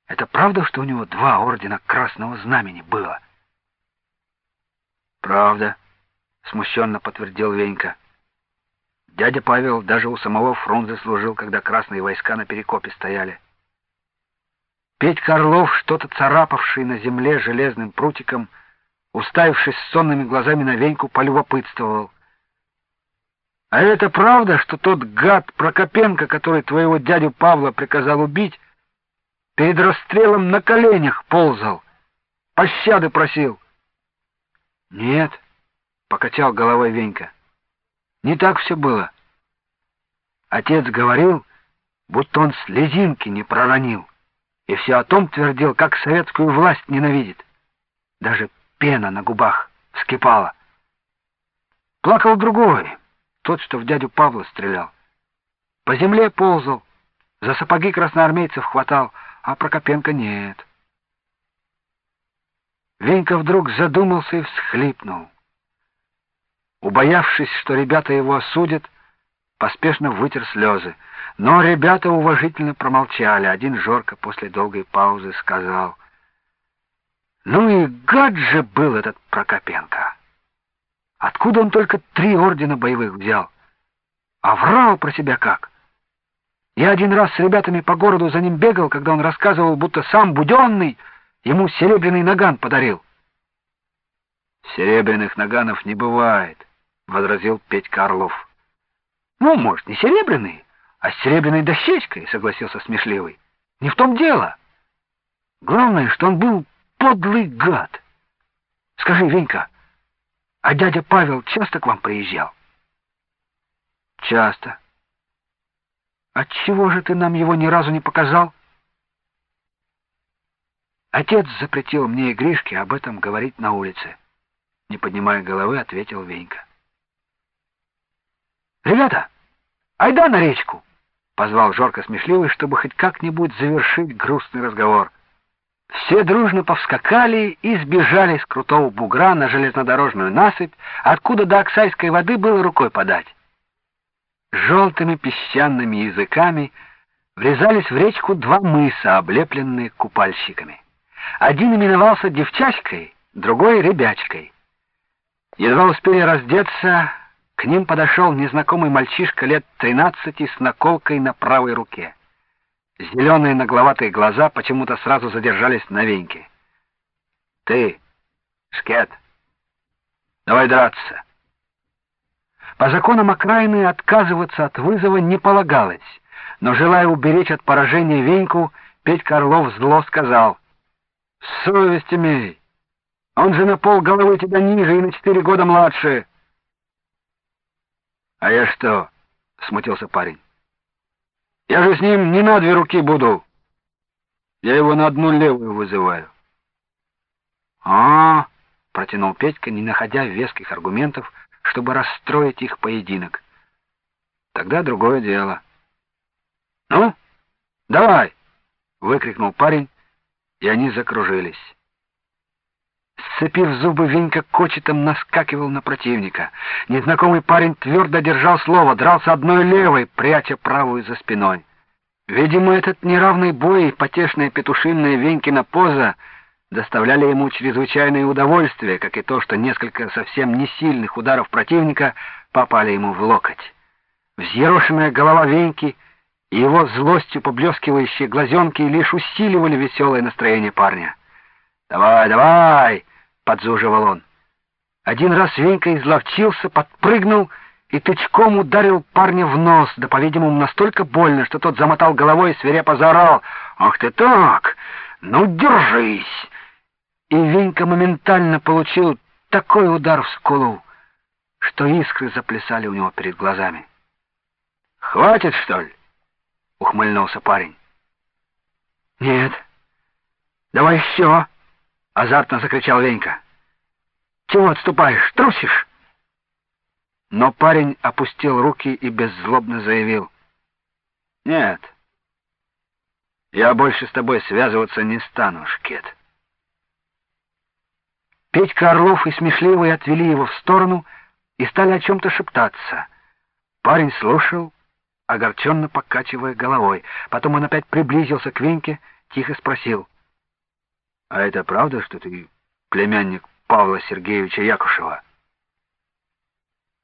Это правда, что у него 2 ордена Красного Знамени было? Правда, смущенно подтвердил Венька. Дядя Павел даже у самого Фрунзе служил, когда красные войска на Перекопе стояли. Петька Орлов, что-то царапавший на земле железным прутиком, уставившись сонными глазами на Веньку, полюбопытствовал. «А это правда, что тот гад Прокопенко, который твоего дядю Павла приказал убить, перед расстрелом на коленях ползал, пощады просил?» «Нет», — покачал головой Венька, — «не так все было. Отец говорил, будто он слезинки не проронил, и все о том твердил, как советскую власть ненавидит. Даже пена на губах вскипала. Плакал другой, тот, что в дядю Павла стрелял. По земле ползал, за сапоги красноармейцев хватал, а Прокопенко нет». Венька вдруг задумался и всхлипнул. Убоявшись, что ребята его осудят, поспешно вытер слезы. Но ребята уважительно промолчали. Один Жорко после долгой паузы сказал: «Ну и гад же был этот Прокопенко! Откуда он только 3 ордена боевых взял? А врал про себя как! Я один раз с ребятами по городу за ним бегал, когда он рассказывал, будто сам Буденный ему серебряный наган подарил». «Серебряных наганов не бывает», — возразил Петька Орлов. «Ну, может, не серебряный, а с серебряной дощечкой», — согласился Смешливый. «Не в том дело. Главное, что он был подлый гад. Скажи, Венька, а дядя Павел часто к вам приезжал?» «Часто. Отчего же ты нам его ни разу не показал?» «Отец запретил мне и Гришке об этом говорить на улице», — не поднимая головы, ответил Венька. «Ребята, айда на речку!» — позвал Жорко Смешливый, чтобы хоть как-нибудь завершить грустный разговор. Все дружно повскакали и сбежали с крутого бугра на железнодорожную насыпь, откуда до Оксайской воды было рукой подать. Желтыми песчаными языками врезались в речку 2 мыса, облепленные купальщиками. Один именовался Девчачкой, другой — Ребячкой. Едва успели раздеться, к ним подошел незнакомый мальчишка лет 13 с наколкой на правой руке. Зеленые нагловатые глаза почему-то сразу задержались на Веньке. «Ты, шкет, давай драться». По законам окраины отказываться от вызова не полагалось, но, желая уберечь от поражения Веньку, Петька Орлов зло сказал: «Совесть имей! Он же на полголовы тебя ниже и на 4 года младше». «А я что?» — смутился парень. «Я же с ним не на 2 руки буду. Я его на 1 левую вызываю». «А-а-а!» — протянул Петька, не находя веских аргументов, чтобы расстроить их поединок. «Тогда другое дело». «Ну, давай!» — выкрикнул парень, и они закружились. Сцепив зубы, Венька кочетом наскакивал на противника. Незнакомый парень твердо держал слово, дрался одной левой, пряча правую за спиной. Видимо, этот неравный бой и потешная петушиная Венькина поза доставляли ему чрезвычайное удовольствие, как и то, что несколько совсем не сильных ударов противника попали ему в локоть. Взъерошенная голова Веньки и его злостью поблескивающие глазенки лишь усиливали веселое настроение парня. «Давай, давай!» — подзуживал он. Один раз Венька изловчился, подпрыгнул и тычком ударил парня в нос, да, по-видимому, настолько больно, что тот замотал головой и свирепо заорал: «Ах ты так! Ну, держись!» И Венька моментально получил такой удар в скулу, что искры заплясали у него перед глазами. «Хватит, что ли?» — ухмыльнулся парень. «Нет, давай еще!» — азартно закричал Венька. «Чего отступаешь? Трусишь?» Но парень опустил руки и беззлобно заявил: «Нет, я больше с тобой связываться не стану, шкет». Петька Орлов и Смешливый отвели его в сторону и стали о чем-то шептаться. Парень слушал, огорченно покачивая головой. Потом он опять приблизился к Веньке, тихо спросил: «А это правда, что ты племянник Павла Сергеевича Якушева?»